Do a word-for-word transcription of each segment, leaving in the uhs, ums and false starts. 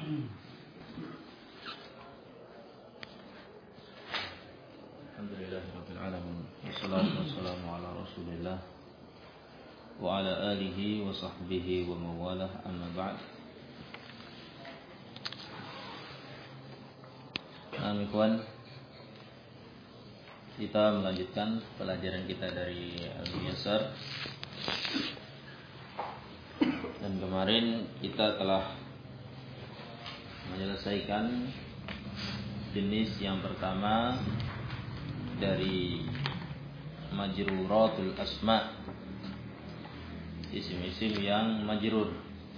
Alhamdulillahirabbil alamin. Wassalatu wassalamu ala Rasulillah wa ala alihi wa sahbihi wa mawalah, amma ba'd. Nah, ikhwan, kita melanjutkan pelajaran kita dari Al-Muyassar. Dan kemarin kita telah menyelesaikan jenis yang pertama dari majruratul asma, isim-isim yang majrur.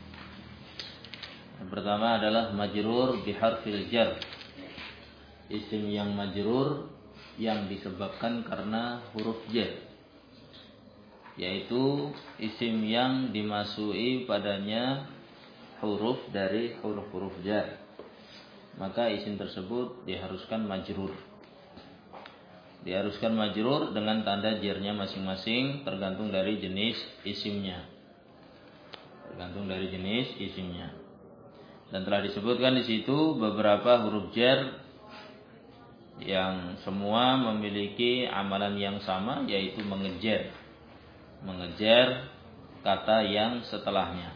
Yang pertama adalah majrur biharfil jar, isim yang majrur yang disebabkan karena huruf jar, yaitu isim yang dimasuki padanya huruf dari huruf-huruf jar, maka isim tersebut diharuskan majrur. Diharuskan majrur dengan tanda jarnya masing-masing, tergantung dari jenis isimnya. Tergantung dari jenis isimnya. Dan telah disebutkan di situ beberapa huruf jar yang semua memiliki amalan yang sama, yaitu mengejar. Mengejar kata yang setelahnya.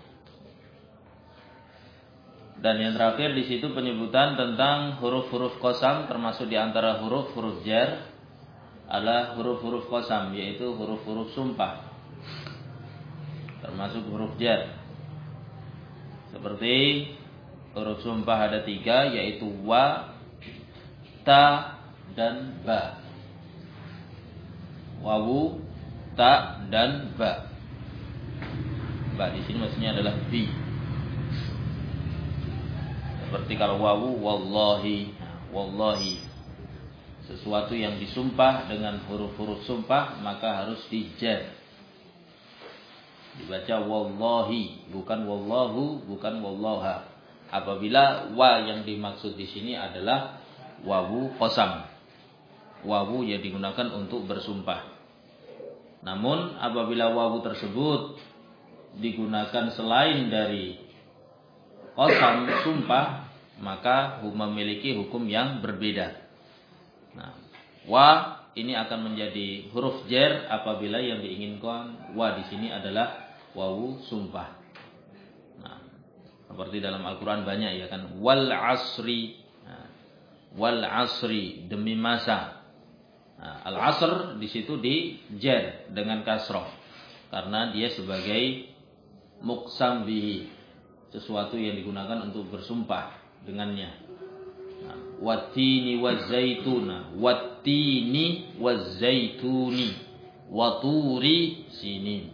Dan yang terakhir di situ penyebutan tentang huruf-huruf qasam, termasuk di antara huruf-huruf jar adalah huruf-huruf qasam, yaitu huruf-huruf sumpah, termasuk huruf jar. Seperti huruf sumpah ada tiga, yaitu wa, ta, dan ba. Wawu, ta, dan ba. Ba di sini maksudnya adalah bi. Seperti kalau wawu, wallahi, wallahi, sesuatu yang disumpah dengan huruf-huruf sumpah maka harus dijar. Dibaca wallahi, bukan wallahu, bukan wallaha. Apabila wa yang dimaksud di sini adalah wawu qasam, wawu yang digunakan untuk bersumpah. Namun apabila wawu tersebut digunakan selain dari qasam, sumpah, maka memiliki hukum yang berbeda. Nah, wa ini akan menjadi huruf jar apabila yang diinginkan wa di sini adalah wawu sumpah. Nah, seperti dalam Al-Qur'an banyak ya kan, wal asri. Nah, wal asri, demi masa. Nah, al asr di situ di jar dengan kasrah karena dia sebagai muqsam bihi, sesuatu yang digunakan untuk bersumpah dengannya. Wattini wazzaituna, wattini wazzaituni, waturi sinin.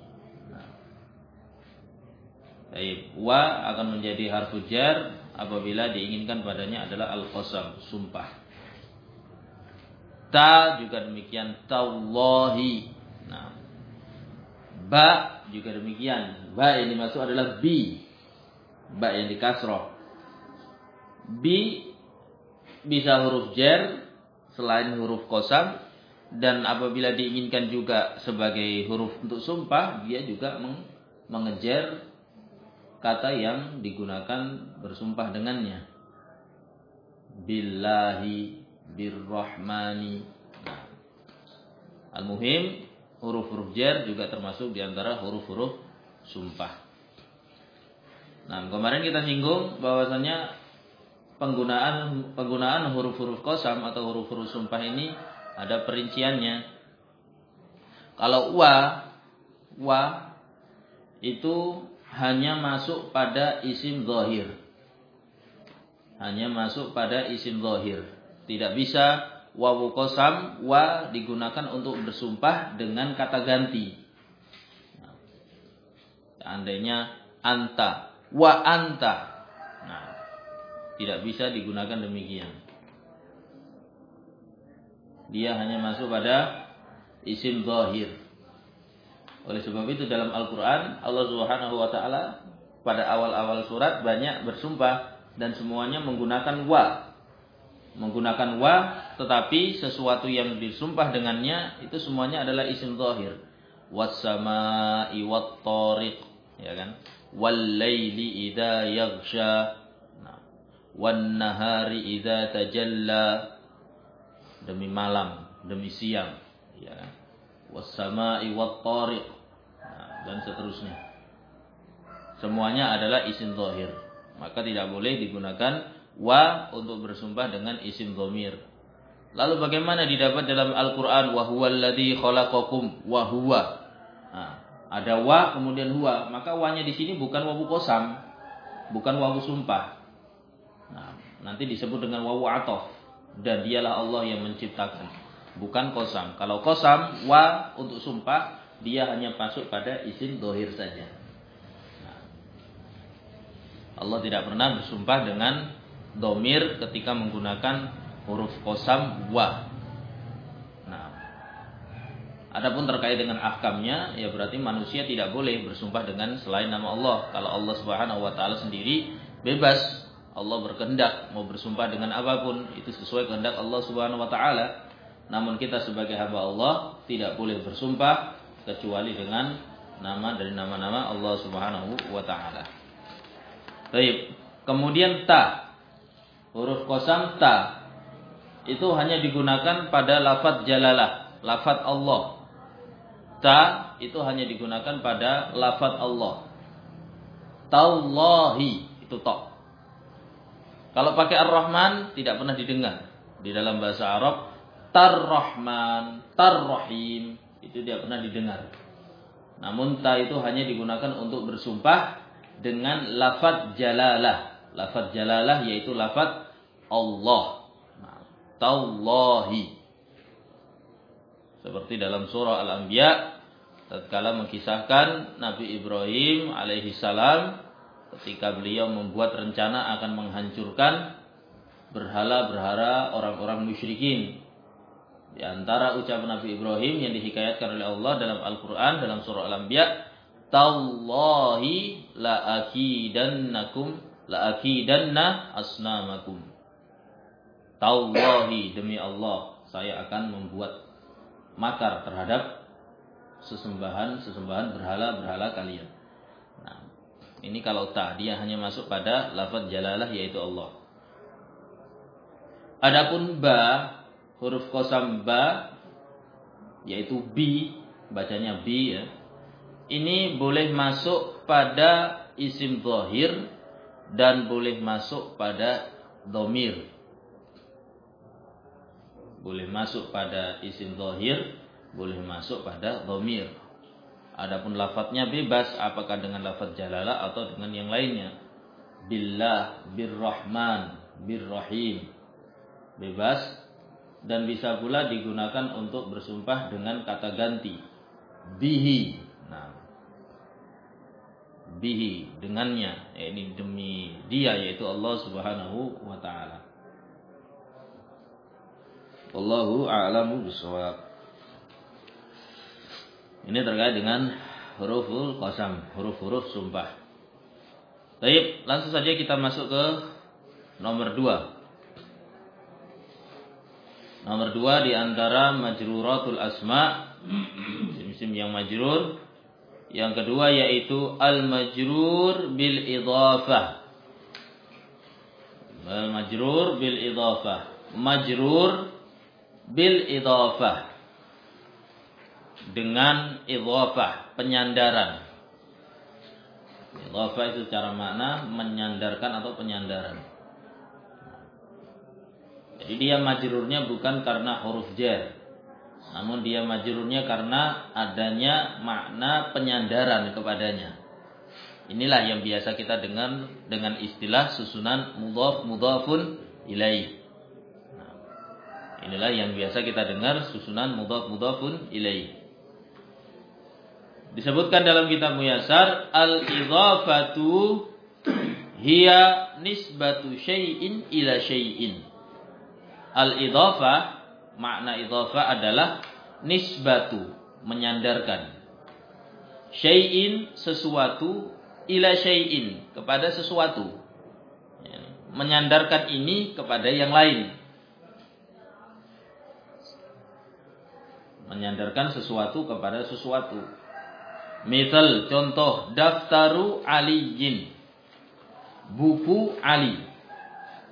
Baik, wa akan menjadi harfu jar apabila diinginkan padanya adalah al-qasam, sumpah. Ta juga demikian, tallahi. Nah, ba juga demikian. Ba yang dimaksud adalah bi. Ba yang dikasroh. Bi bisa huruf jar selain huruf qasam, dan apabila diinginkan juga sebagai huruf untuk sumpah, dia juga mengejar kata yang digunakan bersumpah dengannya. Billahi, birrahmani. Nah, al-muhim huruf-huruf jar juga termasuk di antara huruf-huruf sumpah. Nah, kemarin kita singgung bahwasanya penggunaan penggunaan huruf-huruf qasam atau huruf-huruf sumpah ini ada perinciannya. Kalau wa, wa itu hanya masuk pada isim zahir. Hanya masuk pada isim zahir. Tidak bisa wawu qasam, wa digunakan untuk bersumpah dengan kata ganti. Nah, seandainya anta, wa anta. Nah, tidak bisa digunakan demikian. Dia hanya masuk pada isim zahir. Oleh sebab itu dalam Al-Quran Allah Subhanahu wa ta'ala pada awal-awal surat banyak bersumpah dan semuanya menggunakan wa. Menggunakan wa, tetapi sesuatu yang disumpah dengannya itu semuanya adalah isim zahir. Was-sama'i wat-tariq, ya kan? Wal-laili idza yaghsha. Nah, wan nahari idza tajalla, demi malam, demi siang, ya. Was sama'i wat tariq, nah, dan seterusnya. Semuanya adalah isim zahir. Maka tidak boleh digunakan wa untuk bersumpah dengan isim dhamir. Lalu bagaimana didapat dalam Al-Qur'an wa huwal ladzi khalaqakum wa huwa. Nah, ada wa kemudian huwa, maka wa-nya di sini bukan wawu qasam, bukan wawu sumpah. Nah, nanti disebut dengan wawu ataf, dan dialah Allah yang menciptakan, bukan qasam. Kalau qasam wa untuk sumpah, dia hanya masuk pada isim dhahir saja. Nah, Allah tidak pernah bersumpah dengan dhamir ketika menggunakan huruf qasam wa. Nah, adapun terkait dengan ahkamnya, ya berarti manusia tidak boleh bersumpah dengan selain nama Allah. Kalau Allah Subhanahu wa taala sendiri bebas, Allah berkehendak mau bersumpah dengan apapun, itu sesuai kehendak Allah Subhanahu wa taala. Namun kita sebagai hamba Allah tidak boleh bersumpah kecuali dengan nama dari nama-nama Allah Subhanahu wa taala. Baik, kemudian ta. Huruf qasam ta itu hanya digunakan pada lafaz jalalah, lafaz Allah. Ta itu hanya digunakan pada lafaz Allah. Tallahi itu ta. Kalau pakai Ar-Rahman tidak pernah didengar. Di dalam bahasa Arab Tar-Rahman, Tar-Rahim itu tidak pernah didengar. Namun ta itu hanya digunakan untuk bersumpah dengan lafaz jalalah. Lafaz jalalah yaitu lafaz Allah. Nah, Tallahi. Seperti dalam surah Al-Anbiya tatkala mengisahkan Nabi Ibrahim alaihi salam ketika beliau membuat rencana akan menghancurkan berhala-berhala orang-orang musyrikin. Di antara ucapan Nabi Ibrahim yang dihikayatkan oleh Allah dalam Al-Quran dalam surah Al-Anbiya, Tallahi la'akidannakum la'akidanna asnamakum. Tallahi, demi Allah, saya akan membuat makar terhadap sesembahan-sesembahan berhala-berhala kalian. Nah, ini kalau ta, dia hanya masuk pada lafaz jalalah yaitu Allah. Adapun ba, huruf qasam ba yaitu bi, bacanya bi ya. Ini boleh masuk pada isim zahir dan boleh masuk pada dhamir. Boleh masuk pada isim zahir, boleh masuk pada dhamir. Adapun lafadznya bebas, apakah dengan lafadz jalalah atau dengan yang lainnya. Billah, birrahman, birrahim. Bebas, dan bisa pula digunakan untuk bersumpah dengan kata ganti. Bihi. Nah, bihi, dengannya. Ya, ini demi dia, yaitu Allah Subhanahu wa ta'ala. Wallahu a'lamu bishawab. Ini terkait dengan huruful qasam, huruf-huruf sumpah. Baik, langsung saja kita masuk ke nomor dua. Nomor dua di antara majruratul asma, isim-isim yang majrur. Yang kedua yaitu al-majrur bil idhafah. Al-majrur bil idhafah. Majrur bil idhafah, dengan idhafah, penyandaran. Idhafah itu secara makna menyandarkan atau penyandaran. Jadi dia majrurnya bukan karena huruf jar, namun dia majrurnya karena adanya makna penyandaran kepadanya. Inilah yang biasa kita dengar dengan istilah susunan mudhaf mudhafun ilaih. Inilah yang biasa kita dengar susunan mudhaf mudhafun ilaih. Disebutkan dalam kitab Muyassar, al-idhafatu hiya nisbatu syai'in ila syai'in. Al-idhafah, makna idhafah adalah nisbatu, menyandarkan. Syai'in, sesuatu, ila syai'in, kepada sesuatu. Menyandarkan ini kepada yang lain. Menyandarkan sesuatu kepada sesuatu. Misal, contoh, daftaru aliyin, buku Ali.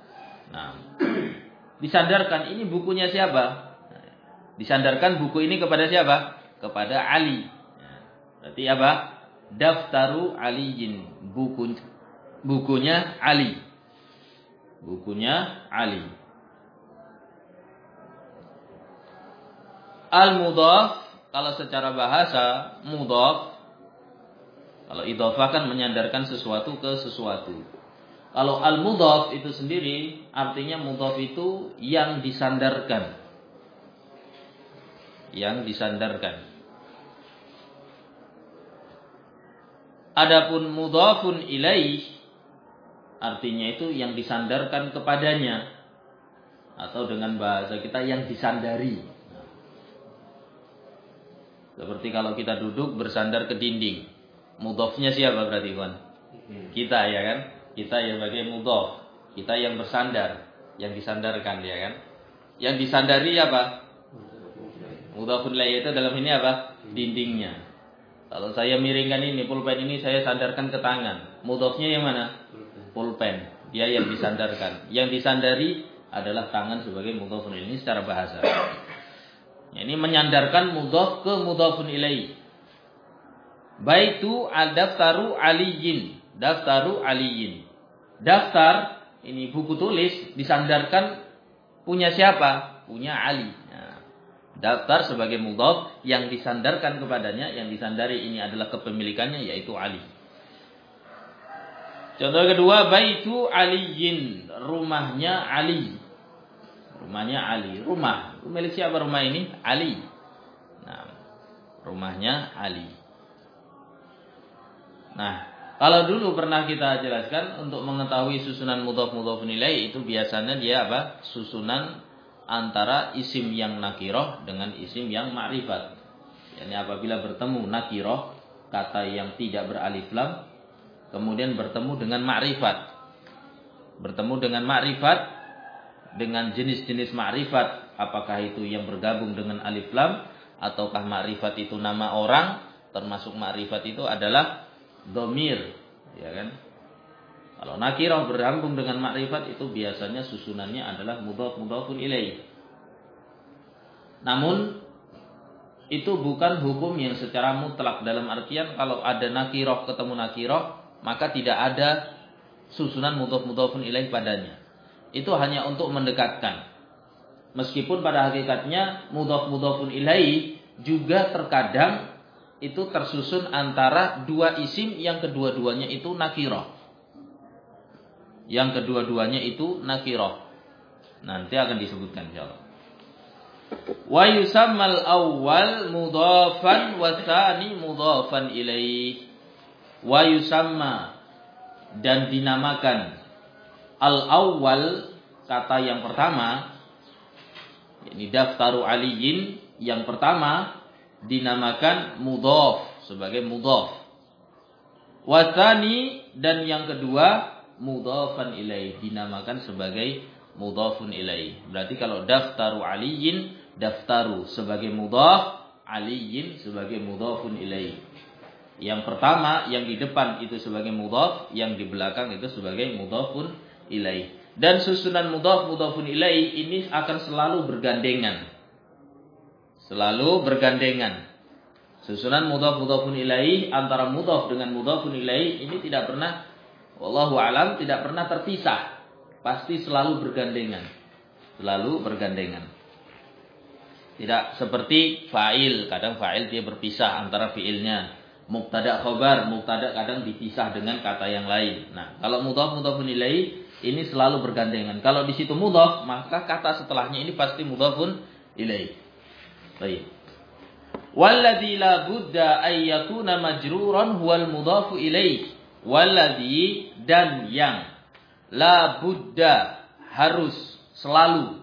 Nah, disandarkan ini bukunya siapa? Disandarkan buku ini kepada siapa? Kepada Ali. Berarti apa? Daftaru Aliyin, buku bukunya Ali. Bukunya Ali. Al-mudhaf, kalau secara bahasa mudhaf, kalau idhofah kan menyandarkan sesuatu ke sesuatu. Kalau al-mudhaf itu sendiri artinya mudhaf itu yang disandarkan. Yang disandarkan. Adapun mudhafun ilaih artinya itu yang disandarkan kepadanya, atau dengan bahasa kita yang disandari. Seperti kalau kita duduk bersandar ke dinding, mudhafnya siapa berarti kawan? Kita, ya kan? Kita yang sebagai mudhaf, kita yang bersandar, yang disandarkan, ya kan? Yang disandari apa? Mudhafun ilaih itu dalam ini apa? Dindingnya. Kalau saya miringkan ini, pulpen ini saya sandarkan ke tangan. Mudhafnya yang mana? Pulpen. Dia yang disandarkan. Yang disandari adalah tangan sebagai mudhafun ilaih. Ini secara bahasa. Ini menyandarkan mudhaf ke mudhafun ilaih. Baitu al-daftaru aliyin. Daftaru aliyin. Daftar, ini buku tulis, disandarkan punya siapa? Punya Ali. Daftar sebagai mudhaf yang disandarkan kepadanya, yang disandari ini adalah kepemilikannya, yaitu Ali. Contoh kedua, baitu aliyin, rumahnya Ali. Rumahnya Ali. Rumah, milik siapa rumah ini? Ali. Nah, rumahnya Ali. Nah, kalau dulu pernah kita jelaskan, untuk mengetahui susunan mudhaf mudhafun ilaih itu biasanya dia apa? Susunan antara isim yang nakirah dengan isim yang ma'rifat. Yani apabila bertemu nakirah, kata yang tidak beralif lam, kemudian bertemu dengan ma'rifat. Bertemu dengan ma'rifat, dengan jenis-jenis ma'rifat, apakah itu yang bergabung dengan alif lam, ataukah ma'rifat itu nama orang, termasuk ma'rifat itu adalah dhamir, ya kan? Kalau nakirah bergabung dengan ma'rifat itu biasanya susunannya adalah mudhaf mudhafun ilaih. Namun itu bukan hukum yang secara mutlak, dalam artian kalau ada nakirah ketemu nakirah maka tidak ada susunan mudhaf mudhafun ilaih padanya. Itu hanya untuk mendekatkan. Meskipun pada hakikatnya mudhaf mudhafun ilaih juga terkadang itu tersusun antara dua isim yang kedua-duanya itu nakirah. Yang kedua-duanya itu nakirah. Nanti akan disebutkan insyaallah. Wa yusammal awwal mudhafan wa tsani mudhafan ilaih. Wa yusamma, dan dinamakan al-awwal, kata yang pertama, yakni daftaru aliyin, yang pertama dinamakan mudhaf sebagai mudhaf. Wa tsani, dan yang kedua mudhafan ilaih, dinamakan sebagai mudhafun ilaih. Berarti kalau daftaru aliyin, daftaru sebagai mudhaf, aliyin sebagai mudhafun ilaih. Yang pertama, yang di depan itu sebagai mudhaf, yang di belakang itu sebagai mudhafun ilaih. Dan susunan mudhaf mudhafun ilaih ini akan selalu bergandengan. Selalu bergandengan. Susunan mudhaf mudhafun ilaih antara mudhaf dengan mudhafun ilaih ini tidak pernah, wallahu alam, tidak pernah terpisah. Pasti selalu bergandengan. Selalu bergandengan. Tidak seperti fa'il. Kadang fa'il dia berpisah antara fi'ilnya. Mubtada khobar, mubtada kadang dipisah dengan kata yang lain. Nah, kalau mudhaf mudhafun ilaih ini selalu bergandengan. Kalau di situ mudhaf, maka kata setelahnya ini pasti mudhafun ilaih. Baik. Walladzi la budda ay yakuna majruran huwal mudhafu ilaih. Walladzi, dan yang la budda, harus selalu,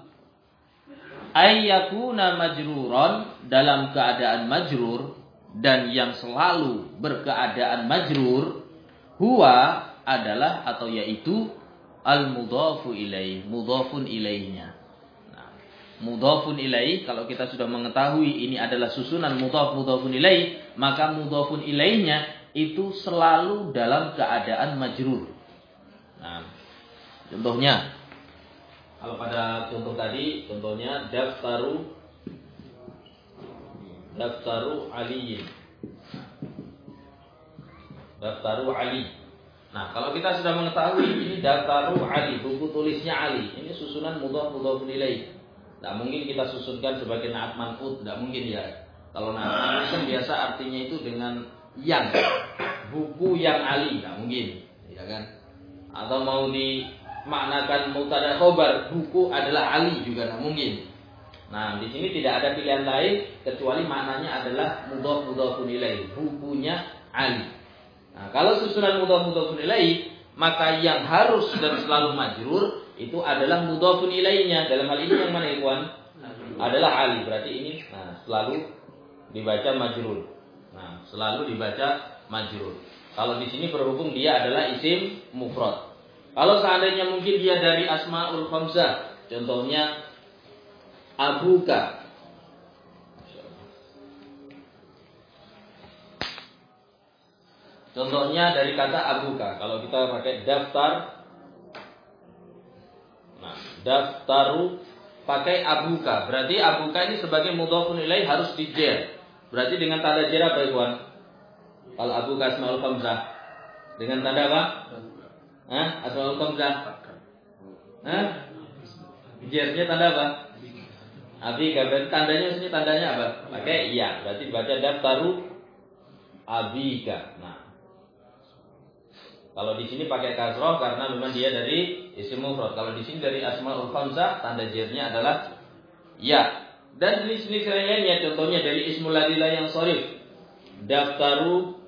ay yakuna majruran, dalam keadaan majrur, dan yang selalu berkeadaan majrur, huwa adalah atau yaitu al mudhafu ilaih, mudhafun ilaihnya. Nah, mudhafun ilaih, kalau kita sudah mengetahui ini adalah susunan mudhaf mudhafun ilaih, maka mudhafun ilaihnya itu selalu dalam keadaan majrur. Nah, contohnya Kalau pada contoh tadi, contohnya daftaru daftaru Ali. Daftaru Ali. Nah, kalau kita sudah mengetahui ini daftaru Ali, buku tulisnya Ali. Ini susunan mudhaf mudhafun ilaih. Tidak mungkin kita susunkan sebagai na'at man'ut, tidak mungkin ya. Kalau na'at man'ut kan biasa artinya itu dengan yang, buku yang Ali, tidak mungkin, ya kan? Atau mau dimaknakan mubtada khobar, buku adalah Ali juga tidak mungkin. Nah, di sini tidak ada pilihan lain kecuali maknanya adalah mudhaf mudhafun ilaih, bukunya Ali. Nah, kalau susunan mudhaf mudhafun ilaih, maka yang harus dan selalu majrur itu adalah mudhafun ilaihnya. Dalam hal ini yang mana ikhwan? Adalah Ali. Berarti ini nah, selalu dibaca majrur. Nah, selalu dibaca majrur. Kalau di sini berhubung dia adalah isim mufrad. Kalau seandainya mungkin dia dari asmaul khamsah, contohnya abuka. Contohnya dari kata abuka. Kalau kita pakai daftar, nah, daftaru pakai abuka. Berarti abuka ini sebagai mudhafun ilaih harus dijer. Berarti dengan tanda jer apa ikhwan? Kalau abuka asmaul khamsah dengan tanda apa? Hah? Asmaul khamsah. Hah? Jernya tanda apa? Abika. Berarti tandanya sini tandanya apa? Pakai iya. Berarti baca daftaru abika. Nah, kalau di sini pakai kasroh karena memang dia dari isim mufrad. Kalau di sini dari asmaul khamsah, tanda jernya adalah ya. Dan jenis-jenis lainnya, contohnya dari ismul ladzi la yansharif, daftaru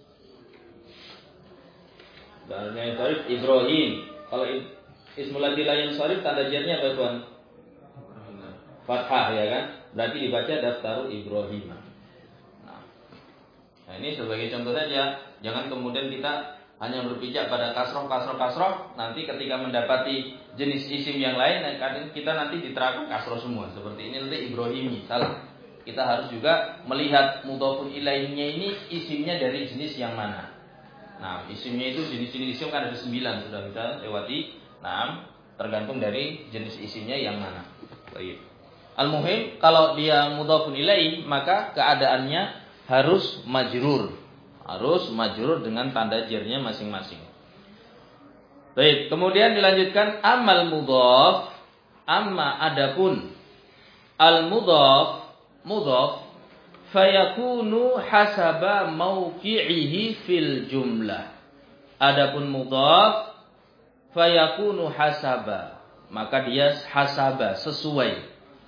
dan yang yansharif Ibrahim. Kalau ismul ladzi la yansharif, tanda jernya apa tuan? Fathah, ya kan? Berarti dibaca daftaru Ibrahim. Nah, nah ini sebagai contoh saja. Jangan kemudian kita hanya berpijak pada kasroh, kasroh, kasroh. Nanti ketika mendapati jenis isim yang lain, kita nanti diterapkan kasroh semua. Seperti ini nanti Ibrahimi, salah. Kita harus juga melihat mudhafun ilaihnya ini isimnya dari jenis yang mana. Nah, isimnya itu jenis-jenis isim kan ada sembilan, sudah kita lewati. Nah, tergantung dari jenis isimnya yang mana. Baik. Al-muhim, kalau dia mudhafun ilaih, maka keadaannya harus majrur. Harus majrur dengan tanda jernya masing-masing. Baik, kemudian dilanjutkan amal mudhaf, amma adapun al mudhaf, mudhaf fayakunu hasaba mauqi'ihi fil jumlah. Adapun mudhaf fayakunu hasaba, maka dia hasaba sesuai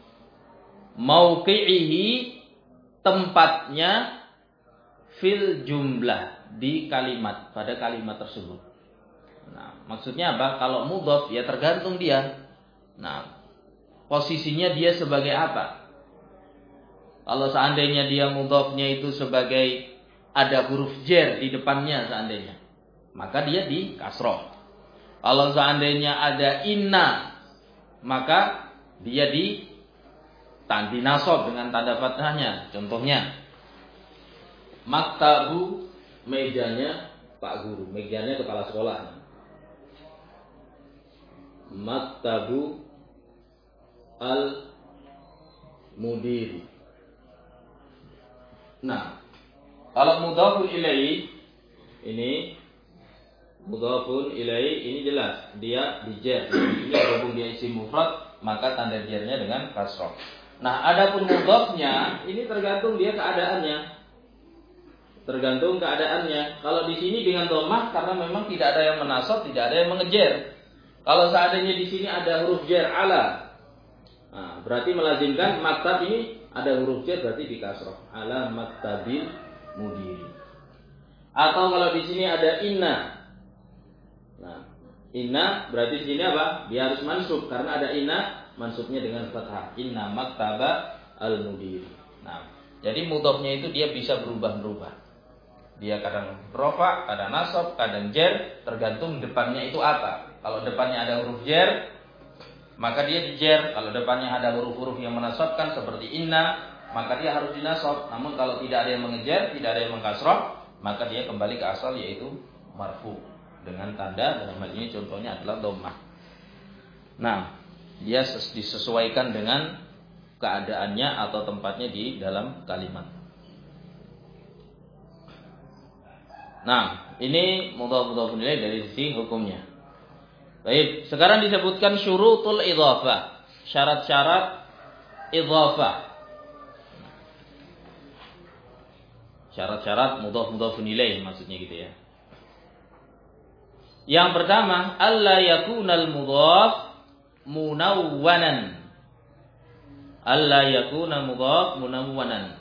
mauqi'ihi tempatnya fil jumlah di kalimat, pada kalimat tersebut. Nah, maksudnya apa? Kalau mudhaf ya tergantung dia. Nah, posisinya dia sebagai apa? Kalau seandainya dia mudhafnya itu sebagai ada huruf jer di depannya seandainya, maka dia di kasroh. Kalau seandainya ada inna, maka dia di tandi nasab dengan tanda fathahnya. Contohnya maktabu, mejanya Pak Guru, mejanya kepala sekolah. Maktabu al mudiri. Nah, kalau mudhafun ilaih ini mudhafun ilaih ini jelas dia dijer. Ini berhubung dia isim mufrad, maka tanda jernya dengan kasroh. Nah, adapun mudhafnya ini tergantung dia keadaannya. Tergantung keadaannya. Kalau di sini dengan dhammah karena memang tidak ada yang menasab, tidak ada yang mengejer. Kalau seandainya di sini ada huruf jar ala, nah, berarti melazimkan maktab ini ada huruf jar, berarti di kasroh. Ala maktabil mudiri. Atau kalau di sini ada inna, nah, inna berarti di sini apa? Dia harus mansub karena ada inna, mansubnya dengan fathah. Inna maktaba al mudiri. Nah, jadi mudhafnya itu dia bisa berubah-berubah. Dia kadang rofa, kadang nasab, kadang jer, tergantung depannya itu apa. Kalau depannya ada huruf jer, maka dia dijer. Kalau depannya ada huruf-huruf yang menasabkan seperti inna, maka dia harus dinasab. Namun kalau tidak ada yang mengejar, tidak ada yang mengkasrah, maka dia kembali ke asal yaitu marfu dengan tanda, dalam hal ini contohnya adalah dhammah. Nah, Dia disesuaikan dengan keadaannya atau tempatnya di dalam kalimat. Nah, ini mudhaf-mudhaf ilaih dari sisi hukumnya. Baik, sekarang disebutkan syurutul idhafah, syarat-syarat idhafah. Syarat-syarat mudhaf-mudhaf ilaih maksudnya gitu ya. Yang pertama, alla yakunal mudhaf munawwanan. Alla yakuna mudhaf munawwanan.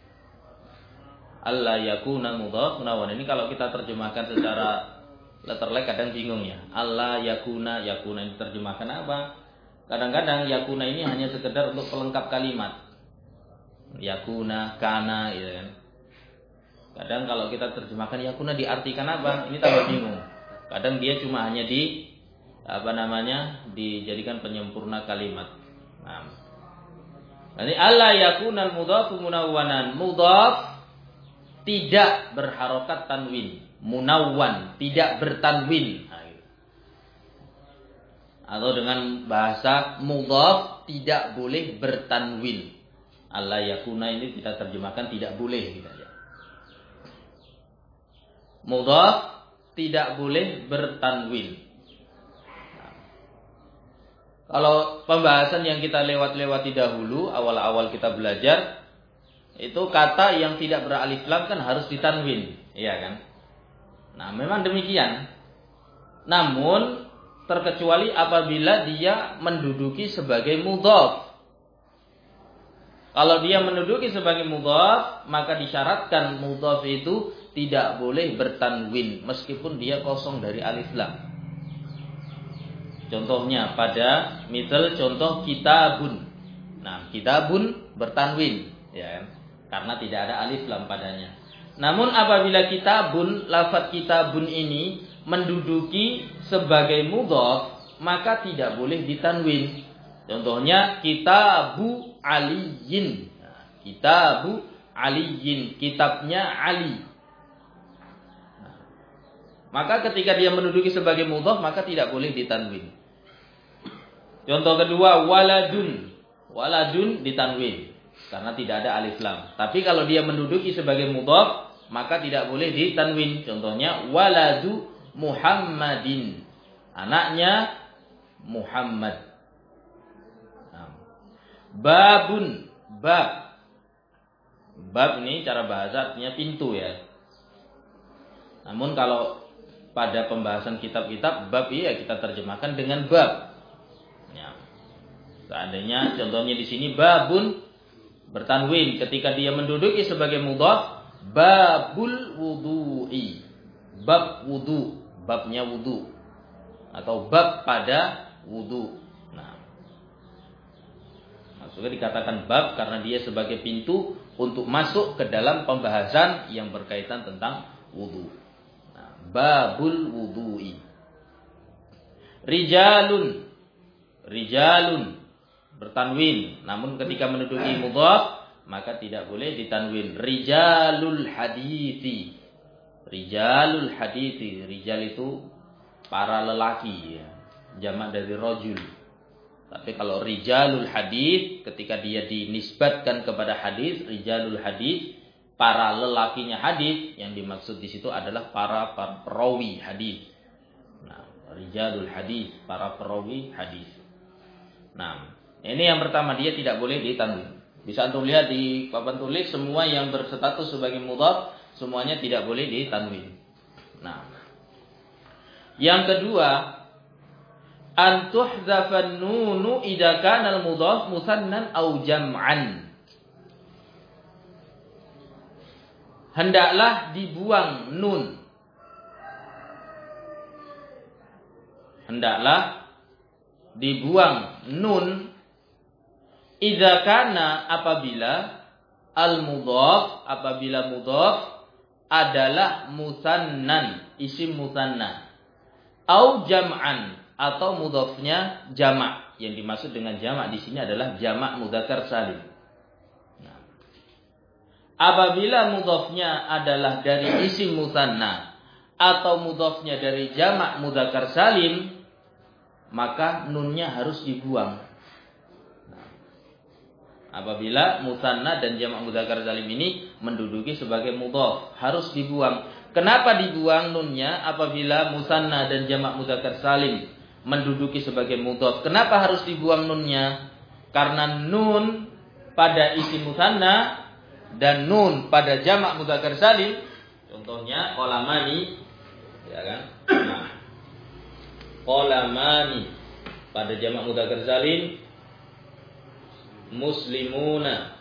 Alla yakuna mudhaf munawwanan. Ini kalau kita terjemahkan secara letterlek kadang bingung ya. Alla yakuna, yakuna ini terjemahkan apa? Kadang-kadang yakuna ini hanya sekedar untuk pelengkap kalimat. Yakuna, kana gitu kan. Kadang kalau kita terjemahkan yakuna diartikan apa? Ini tambah bingung. Kadang dia cuma hanya di apa namanya? dijadikan penyempurna kalimat. Nah. Ini alla yakunal mudhafu munawwanan. Mudhaf tidak berharokat tanwin, munawwan, tidak bertanwin. Nah, gitu. Atau dengan bahasa mudhaf tidak boleh bertanwin. Alla yakuna ini kita terjemahkan tidak boleh gitu aja. Mudhaf tidak boleh bertanwin. Nah, kalau pembahasan yang kita lewat-lewati dahulu, awal-awal kita belajar, itu kata yang tidak beralif lam kan harus ditanwin, iya kan? Nah, memang demikian. Namun terkecuali apabila dia menduduki sebagai mudhaf. Kalau dia menduduki sebagai mudhaf, maka disyaratkan mudhaf itu tidak boleh bertanwin meskipun dia kosong dari alif lam. Contohnya pada misal contoh kitabun. Nah, kitabun bertanwin, ya kan? Karena tidak ada alif lam padanya. Namun apabila kitabun, lafaz kitabun ini menduduki sebagai mudhaf, maka tidak boleh ditanwin. Contohnya kitabu aliyin. Nah, kitabu aliyin, kitabnya Ali. Nah, maka ketika dia menduduki sebagai mudhaf, maka tidak boleh ditanwin. Contoh kedua waladun. Waladun ditanwin karena tidak ada alif lam. Tapi kalau dia menduduki sebagai mudhaf, maka tidak boleh ditanwin. Contohnya waladu Muhammadin. Anaknya Muhammad. Nah. Babun, bab. Bab ini cara bahasa artinya pintu ya. Namun kalau pada pembahasan kitab-kitab, bab iya kita terjemahkan dengan bab. Ya. Seandainya contohnya di sini babun bertanwin ketika dia menduduki sebagai mudhaf, babul wudu'i, bab wudu, babnya wudu atau bab pada wudu. Nah, maksudnya dikatakan bab karena dia sebagai pintu untuk masuk ke dalam pembahasan yang berkaitan tentang wudu. Nah, babul wudu'i. Rijalun, rijalun bertanwin, namun ketika menduduki mudhaf maka tidak boleh ditanwin. Rijalul hadithi, rijalul hadithi, rijal itu para lelaki ya, jamak dari rajul. Tapi kalau rijalul hadits ketika dia dinisbatkan kepada hadis, rijalul hadits, para lelakinya hadis, yang dimaksud di situ adalah para, para perawi hadis. Nah, rijalul hadits, para perawi hadis. Nah, ini yang pertama, dia tidak boleh ditanwin. Bisa antum lihat di papan tulis semua yang berstatus sebagai mudhaf semuanya tidak boleh ditanwin. Nah, yang kedua, an tuhdzafan nunu idza kana al-mudhaf musannan aw jam'an. Hendaklah dibuang nun. Hendaklah dibuang nun idza kana apabila al-mudhaf, apabila mudhaf adalah musannan, isim musanna, au jam'an, atau mudhafnya jamak. Yang dimaksud dengan jamak di sini adalah jamak mudzakkar salim. Nah, apabila mudhafnya adalah dari isim musanna atau mudhafnya dari jamak mudzakkar salim, maka nunnya harus dibuang. Apabila musanna dan jamak mudzakkar salim ini menduduki sebagai mudhaf, harus dibuang. Kenapa dibuang nunnya apabila musanna dan jamak mudzakkar salim menduduki sebagai mudhaf? Kenapa harus dibuang nunnya? Karena nun pada isim musanna dan nun pada jamak mudzakkar salim, contohnya qalamani, ya kan? Nah, qalamani pada jamak mudzakkar salim muslimuna.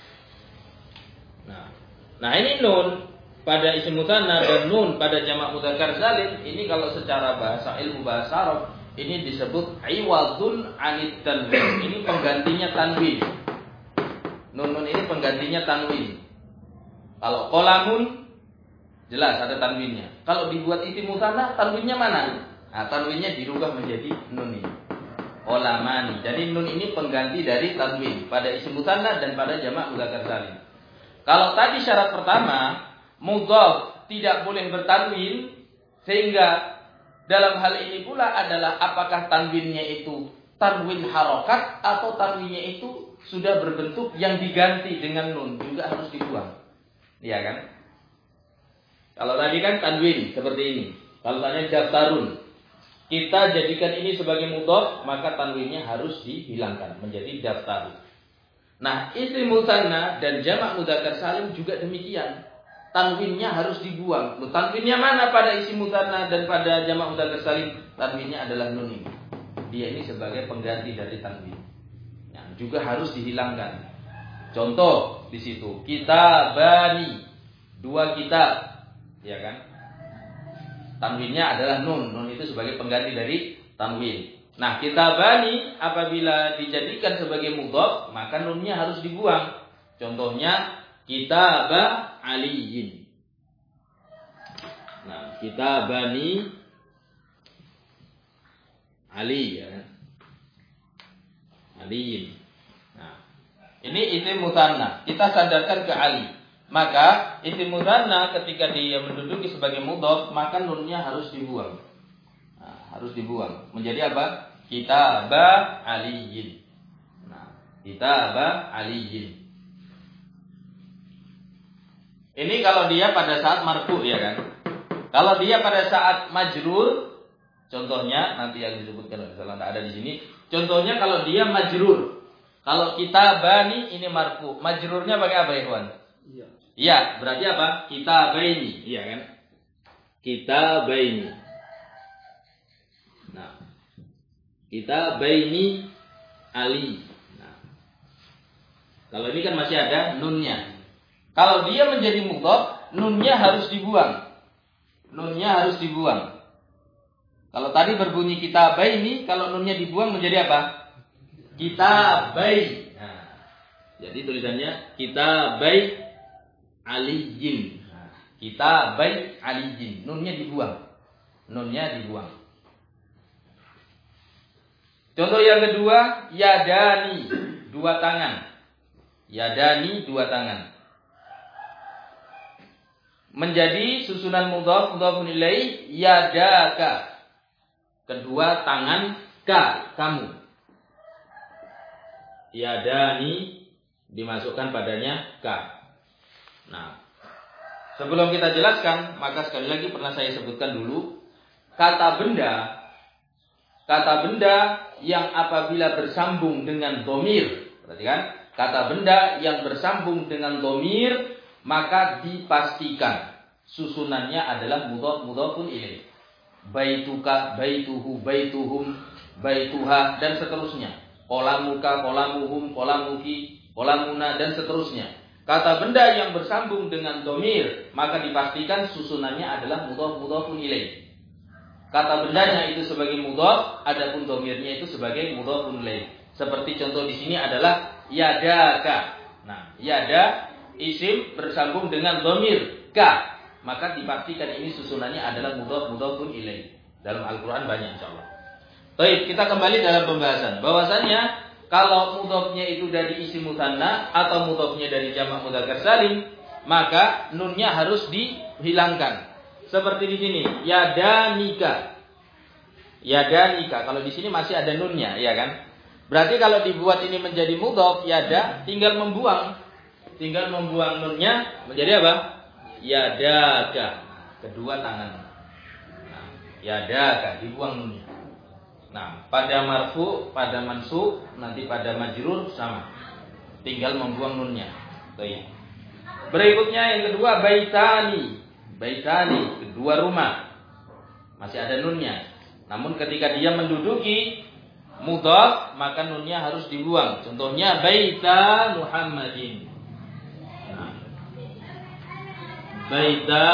Nah, nah ini nun pada isim musanna dan nun pada jamak mudzakkar salim ini kalau secara bahasa ilmu bahasa Arab ini disebut iwadun anit tanwin. Ini penggantinya tanwin. Nun-nun ini penggantinya tanwin. Kalau qalamun jelas ada tanwinnya. Kalau dibuat isim musanna tanwinnya mana? Nah, tanwinnya dirubah menjadi nun ini. Qalamani. Jadi nun ini pengganti dari tanwin pada isim musanna dan pada jamak mudzakkar salim. Kalau tadi syarat pertama mudhaf tidak boleh bertanwin, sehingga dalam hal ini pula adalah apakah tanwinnya itu tanwin harokat atau tanwinnya itu sudah berbentuk yang diganti dengan nun, juga harus dibuang. Iya kan? Kalau tadi kan tanwin seperti ini. Kalau tadi daftarun, kita jadikan ini sebagai mudhaf, maka tanwinnya harus dihilangkan menjadi daftar. Nah, isim musanna dan jamak mudzakkar salim juga demikian. Tanwinnya harus dibuang. Loh, tanwinnya mana pada isim musanna dan pada jamak mudzakkar salim? Tanwinnya adalah nun ini. Dia ini sebagai pengganti dari tanwin. Yang juga harus dihilangkan. Contoh di situ, kitabani, dua kitab, ya kan? Tanwinnya adalah nun. Nun itu sebagai pengganti dari tanwin. Nah, kitabani apabila dijadikan sebagai mudhaf, maka nunnya harus dibuang. Contohnya kitaba aliyin. Nah, kitabani ali, ya. Aliyin. Nah, ini isim musanna. Kita sandarkan ke ali. Maka isim musanna ketika dia menduduki sebagai mudhaf, maka nunnya harus dibuang. Nah, harus dibuang. Menjadi apa? Kitaba aliyin. Nah, kitaba aliyin. Ini kalau dia pada saat marfu, ya kan? Kalau dia pada saat majrur, contohnya nanti yang disebutkan misalnya tidak ada di sini. Contohnya kalau dia majrur. Kalau kitabani ini marfu, majrurnya pakai apa, ikhwan? Iya. Iya, berarti apa? Kitabaini, iya kan? Kitabaini. Nah, kitabaini ali. Nah, kalau ini kan masih ada nunnya. Kalau dia menjadi mudhaf, nunnya harus dibuang. Nunnya harus dibuang. Kalau tadi berbunyi kitabaini, kalau nunnya dibuang menjadi apa? Kitabai. Nah, jadi tulisannya kitabai aliyin. Nah, kitabai aliyin. Nunnya dibuang. Nunnya dibuang. Contoh yang kedua, yadani, dua tangan. Yadani, dua tangan. Menjadi susunan mudhaf mudhafun ilaih, yadaka. Kedua tangan ka, kamu. Yadani dimasukkan padanya ka. Nah, sebelum kita jelaskan, maka sekali lagi pernah saya sebutkan dulu, kata benda, kata benda yang apabila bersambung dengan dhamir, perhatikan, kata benda yang bersambung dengan dhamir, maka dipastikan susunannya adalah mudhaf mudhafun ilaih. Baituka, baituhu, baituhum, baituha, dan seterusnya. Qolamuka, qolamuhum, qolamuki, qolamuna, dan seterusnya. Kata benda yang bersambung dengan dhamir, maka dipastikan susunannya adalah mudhaf mudhafun ilaih. Kata bendanya itu sebagai mudhaf, adapun dhamirnya itu sebagai mudhafun ilaih. Seperti contoh di sini adalah yadaka. Nah, yada isim bersambung dengan dhamir ka, maka dipastikan ini susunannya adalah mudhaf mudhafun ilaih. Dalam Al-Qur'an banyak insyaallah. Baik, kita kembali dalam pembahasan. Bahwasanya kalau mudhafnya itu dari isim musanna atau mudhafnya dari jamak mudzakkar salim, maka nunnya harus dihilangkan. Seperti di sini, yadanika. Yadanika. Kalau di sini masih ada nunnya, ya kan? Berarti kalau dibuat ini menjadi mudhaf yada, tinggal membuang. Tinggal membuang nunnya menjadi apa? Yadaka. Kedua tangan. Nah, yadaka dibuang nunnya. Nah, pada marfu, pada mansub, nanti pada majrur sama. Tinggal membuang nunnya. Baik. Berikutnya yang kedua baitani. Baitani, kedua rumah. Masih ada nunnya. Namun ketika dia menduduki mudhaf, maka nunnya harus dibuang. Contohnya baita Muhammadin. Nah, baita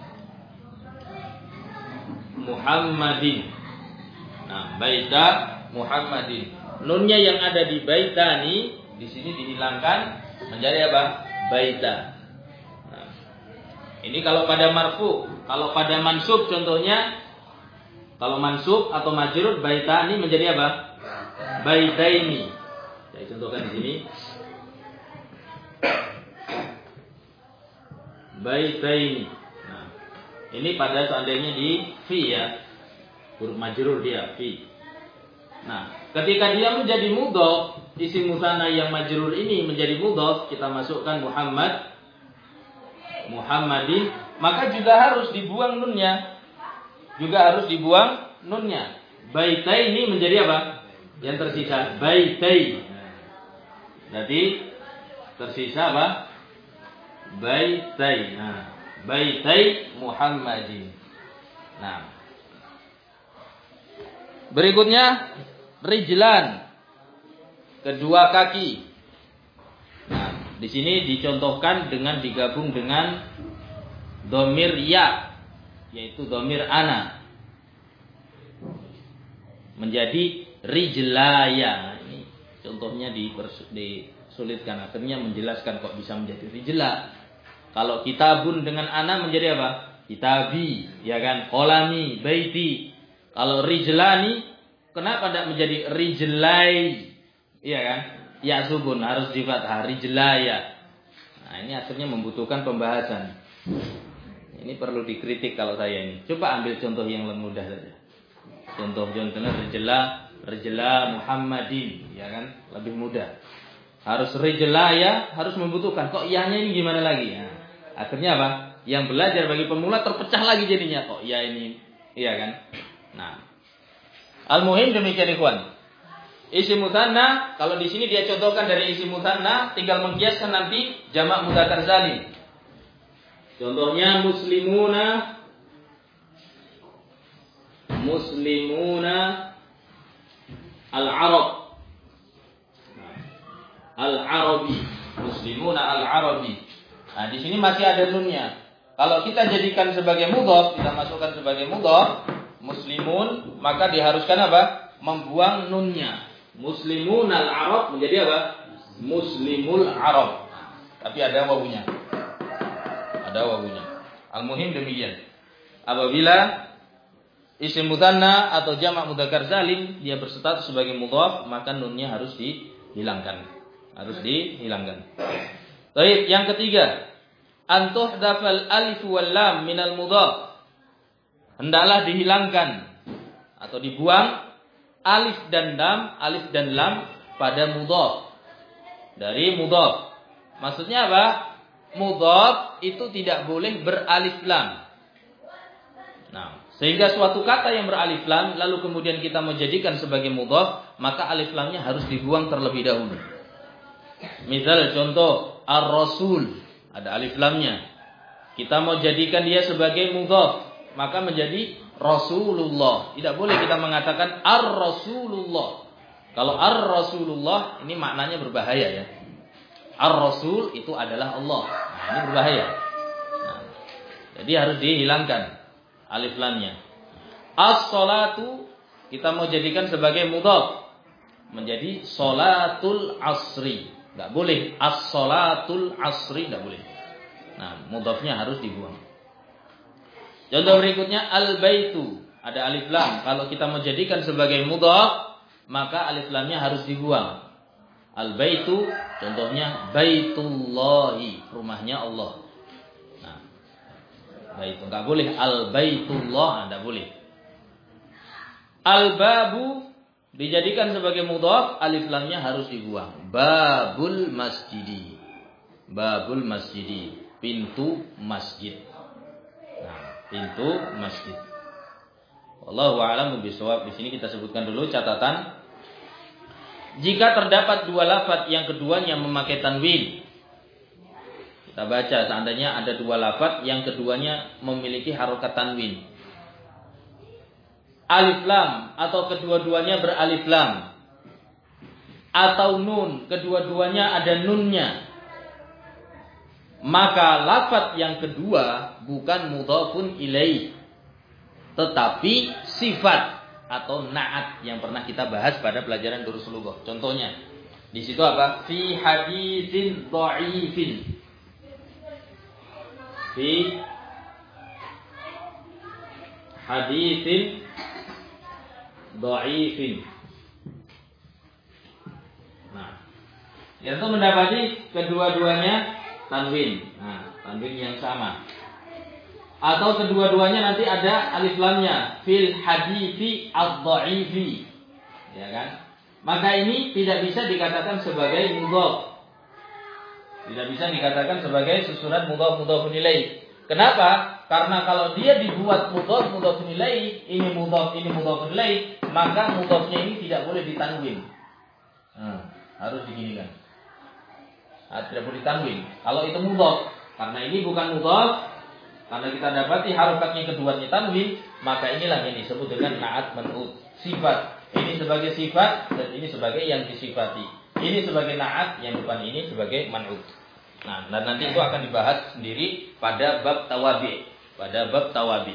Muhammadin. Nah, baita Muhammadin. Nunnya yang ada di baitani di sini dihilangkan menjadi apa? Baita. Nah, ini kalau pada marfu, kalau pada mansub contohnya, kalau mansub atau majrur baitani menjadi apa? Baitaini. Saya contohkan di sini. Baitaini. Nah, ini pada seandainya di fi ya. Huruf majrur dia fi. Nah, ketika dia menjadi mudhaf, isim musanna yang majrur ini menjadi mudhaf, kita masukkan Muhammad, Muhammadin, maka juga harus dibuang nunnya. Juga harus dibuang nunnya. Baitaini menjadi apa? Yang tersisa baitai. Jadi tersisa apa? Baitai. Nah, baitai Muhammadin. Nah, berikutnya rijlan, kedua kaki. Nah, di sini dicontohkan dengan digabung dengan dhamir ya, yaitu dhamir ana, menjadi rijlaya. Ini contohnya disulitkan, akhirnya menjelaskan kok bisa menjadi rijla. Kalau kitabun dengan ana menjadi apa? Kitabi, ya kan? Kolami, baiti. Kalau rijlani, kenapa tidak menjadi rijlai? Iya kan? Ya subun harus di fathah, rijlaya. Nah, ini akhirnya membutuhkan pembahasan. Ini perlu dikritik kalau saya ini. Coba ambil contoh yang lebih mudah saja. Contoh-contohnya rijla, rijla Muhammadin, ya kan? Lebih mudah. Harus rijlaya, harus membutuhkan. Kok iyanya ini gimana lagi? Nah, akhirnya apa? Yang belajar bagi pemula terpecah lagi jadinya. Kok iya ini, iya kan? Nah, al-muhim demikian ikhwan. Isim mutsanna, kalau di sini dia contohkan dari isim mutsanna, tinggal mengkiaskan nanti jamak mudzakkar salim. Contohnya muslimuna, muslimuna al-arab, al-arabi, muslimuna al-arabi. Nah, di sini masih ada nunnya. Kalau kita jadikan sebagai mudhaf, kita masukkan sebagai mudhaf, muslimun, maka diharuskan apa? Membuang nunnya. Muslimun al-arab menjadi apa? Muslimul arab. Tapi ada wawunya. Ada wawunya. Al-muhim demikian. Apabila isim mutsanna atau jamak mudzakkar salim dia berstatus sebagai mudhaf, maka nunnya harus dihilangkan. Harus dihilangkan. Baik, yang ketiga, antuhdafal alif wal lam minal mudhaf. Hendaklah dihilangkan atau dibuang alif dan lam, alif dan lam pada mudhaf. Dari mudhaf. Maksudnya apa? Mudhaf itu tidak boleh beralif lam. Nah, sehingga suatu kata yang beralif lam lalu kemudian kita menjadikan sebagai mudhaf, maka alif lamnya harus dibuang terlebih dahulu. Misal contoh ar-rasul, ada alif lamnya. Kita mau jadikan dia sebagai mudhaf, maka menjadi Rasulullah. Tidak boleh kita mengatakan ar-Rasulullah. Kalau ar-Rasulullah ini maknanya berbahaya ya. Ar-Rasul itu adalah Allah. Nah, ini berbahaya. Nah, jadi harus dihilangkan alif lamnya. As-salatu kita mau jadikan sebagai mudhaf, menjadi salatul asri. Enggak boleh as-salatul asri, enggak boleh. Nah, mudhafnya harus dibuang. Contoh berikutnya al-baitu, ada alif lam. Kalau kita mau jadikan sebagai mudhaf, maka alif lamnya harus dibuang. Al-baitu contohnya baitullahi, rumahnya Allah. Nah, baitu enggak boleh al-baitullah, enggak boleh. Al-babu dijadikan sebagai mudhaf, alif lamnya harus dibuang. Babul masjidi. Babul masjidi, pintu masjid. Nah, pintu masjid. Wallahu a'lam bishawab. Di sini kita sebutkan dulu catatan. Jika terdapat dua lafaz yang keduanya memakai tanwin. Kita baca seandainya ada dua lafaz yang keduanya memiliki harokat tanwin. Alif lam atau kedua-duanya beralif lam. Atau nun, kedua-duanya ada nunnya. Maka lafaz yang kedua bukan mudhafun ilaih, tetapi sifat atau na'at yang pernah kita bahas pada pelajaran Durusul Lughah. Contohnya, di situ apa? Fi haditsin dha'ifin. Fi haditsin dha'ifin. Nah, itu mendapati kedua-duanya tanwin. Nah, tanwin yang sama. Atau kedua-duanya nanti ada alif lamnya, fil hadithi ad-dha'ifi. Ya kan? Maka ini tidak bisa dikatakan sebagai mudhaf. Tidak bisa dikatakan sebagai susunan mudhaf mudhafun ilaih. Kenapa? Karena kalau dia dibuat mudhaf mudhafun ilaih, ini mudhaf ini mudhafun ilaih, maka mudhafnya ini tidak boleh ditanwin. Nah, harus diginikan. Nah, tidak boleh ditanwin. Kalau itu mudhaf, karena ini bukan mudhaf, karena kita dapati harokatnya keduanya tanwin, maka inilah yang disebut dengan na'at man'ut. Sifat. Ini sebagai sifat dan ini sebagai yang disifati. Ini sebagai na'at, yang depan ini sebagai man'ut. Nah, dan nanti itu akan dibahas sendiri pada bab tawabi, pada bab tawabi.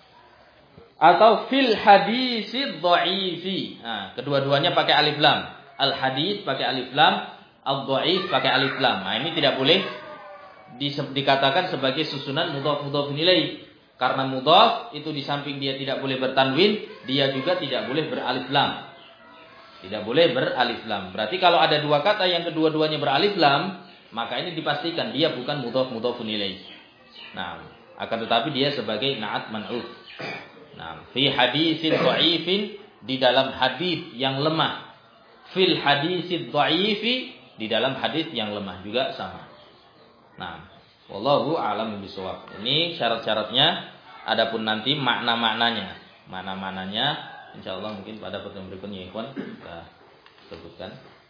Atau fil hadisid dha'ifi. Nah, kedua-duanya pakai alif lam. Al hadis pakai alif lam, ad-dha'if pakai alif lam. Nah, ini tidak boleh dikatakan sebagai susunan mudhaf mudhafun ilaih. Karena mudhaf itu di samping dia tidak boleh bertanwin, dia juga tidak boleh beralif lam. Tidak boleh beralif lam. Berarti kalau ada dua kata yang kedua-duanya beralif lam, maka ini dipastikan dia bukan mudhaf mudhafun ilaih. Nah, akan tetapi dia sebagai na'at man'ut. Nah, fi haditsin dha'ifin, di dalam hadis yang lemah. Fil hadisid dha'ifi, di dalam hadis yang lemah juga sama. Nah, wallahu a'lam bishawab. Ini syarat-syaratnya. Adapun nanti makna-maknanya, makna-maknanya insyaallah mungkin pada pertemuan berikutnya ikhwan kita sebutkan.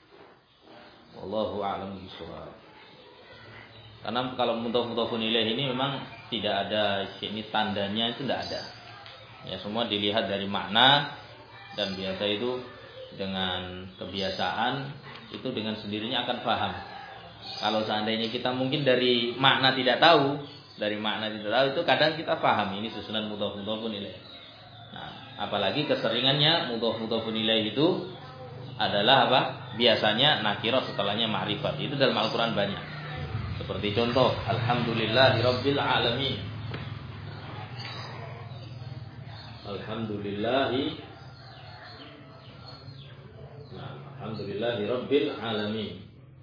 Wallahu a'lam bishawab. Karena kalau mudhaf-mudhafun ilaih ini memang tidak ada sini tandanya, itu tidak ada. Ya, semua dilihat dari makna, dan biasa itu dengan kebiasaan itu dengan sendirinya akan paham. Kalau seandainya kita mungkin dari makna tidak tahu, dari makna tidak tahu itu kadang kita paham ini susunan mudhaf mudhafun ilaih. Nah, apalagi keseringannya mudhaf mudhafun ilaih itu adalah apa? Biasanya nakirah setelahnya ma'rifat. Itu dalam Al-Qur'an banyak. Seperti contoh, alhamdulillahirabbil alamin. Alhamdulillahi Nah, alhamdulillahirabbil alamin.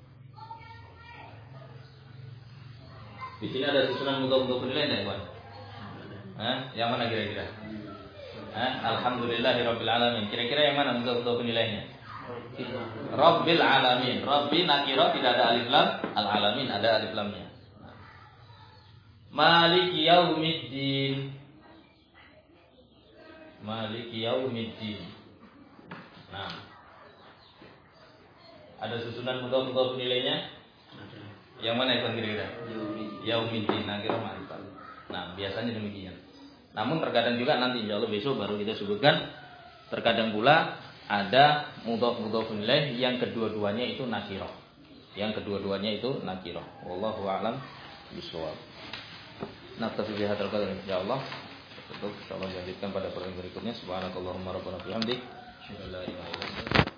Di sini ada susunan mudhaf-mudhaf ilaih enggak, Ikhwan? Hah? Yang mana kira-kira? Hah? Alhamdulillahirabbil alamin. Kira-kira yang mana mudhaf-mudhaf ilaihnya? Rabbil alamin. Rabbi nakirah tidak ada alif lam, al alamin ada alif lamnya. Maliki yaumiddin. Maliki yaumiddin. Nah, ada susunan mudhaf-mudhaf ilaihnya? Yang mana yang kira-kira? Yaumiddin nakirah ma'rifat. Nah, biasanya demikian. Namun terkadang juga nanti insyaallah besok baru kita sebutkan, terkadang pula ada mudhaf-mudhafun ilaih yang kedua-duanya itu nakirah. Yang kedua-duanya itu nakirah. Wallahu a'lam bishawab. Naktafi bi hadzal qadar insyaallah. Untuk insyaallah lanjutkan pada pertemuan berikutnya. Subhanakallahumma rabbana bihamdik, asyhadu an la ilaha illa anta